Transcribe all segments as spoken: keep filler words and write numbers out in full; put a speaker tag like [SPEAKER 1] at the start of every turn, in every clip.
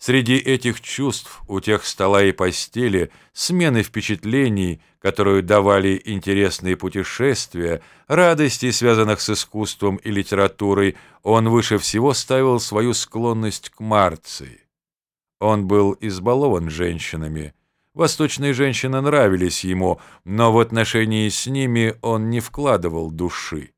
[SPEAKER 1] Среди этих чувств, утех стола и постели, смены впечатлений, которую давали интересные путешествия, радостей, связанных с искусством и литературой, он выше всего ставил свою склонность к Марции. Он был избалован женщинами. Восточные женщины нравились ему, но в отношении с ними он не вкладывал души.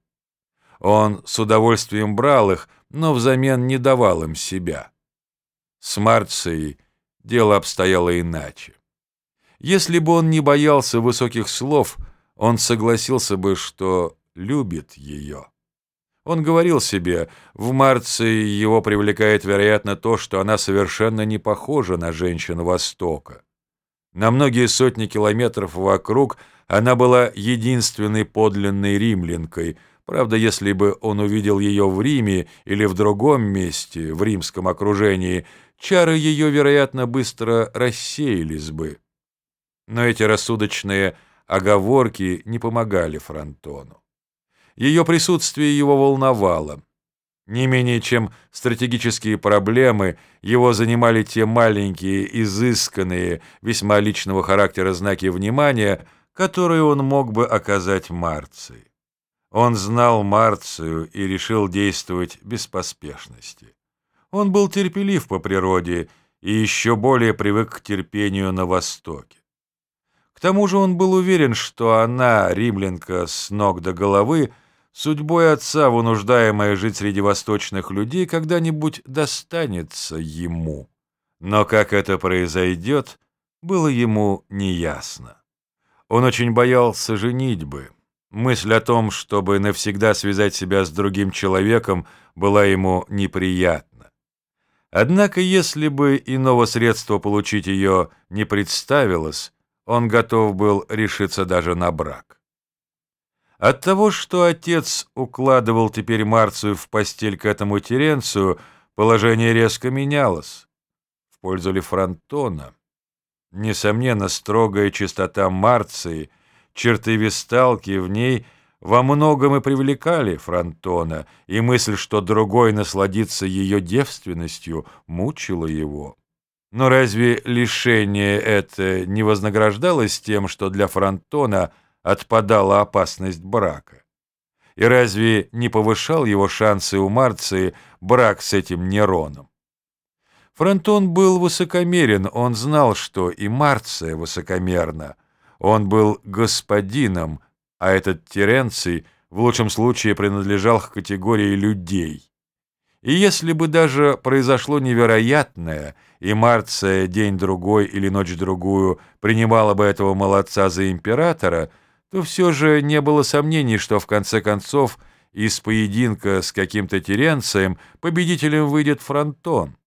[SPEAKER 1] Он с удовольствием брал их, но взамен не давал им себя. С Марцией дело обстояло иначе. Если бы он не боялся высоких слов, он согласился бы, что любит ее. Он говорил себе, в Марции его привлекает, вероятно, то, что она совершенно не похожа на женщину Востока. На многие сотни километров вокруг она была единственной подлинной римлянкой. Правда, если бы он увидел ее в Риме или в другом месте, в римском окружении, чары ее, вероятно, быстро рассеялись бы. Но эти рассудочные оговорки не помогали Фронтону. Ее присутствие его волновало. Не менее чем стратегические проблемы, его занимали те маленькие, изысканные, весьма личного характера знаки внимания, которые он мог бы оказать Марции. Он знал Марцию и решил действовать без поспешности. Он был терпелив по природе и еще более привык к терпению на Востоке. К тому же он был уверен, что она, римлянка с ног до головы, судьбой отца, вынуждаемая жить среди восточных людей, когда-нибудь достанется ему. Но как это произойдет, было ему неясно. Он очень боялся женитьбы. Мысль о том, чтобы навсегда связать себя с другим человеком, была ему неприятна. Однако, если бы иного средства получить ее не представилось, он готов был решиться даже на брак. От того, что отец укладывал теперь Марцию в постель к этому Теренцию, положение резко менялось. В пользу ли Фронтона? Несомненно, строгая чистота Марции, черты весталки в ней во многом и привлекали Фронтона, и мысль, что другой насладится ее девственностью, мучила его. Но разве лишение это не вознаграждалось тем, что для Фронтона отпадала опасность брака? И разве не повышал его шансы у Марции брак с этим Нероном? Фронтон был высокомерен, он знал, что и Марция высокомерна. Он был господином, а этот Теренций в лучшем случае принадлежал к категории людей. И если бы даже произошло невероятное, и Марция день-другой или ночь-другую принимала бы этого молодца за императора, то все же не было сомнений, что в конце концов из поединка с каким-то Теренцием победителем выйдет Фронтон.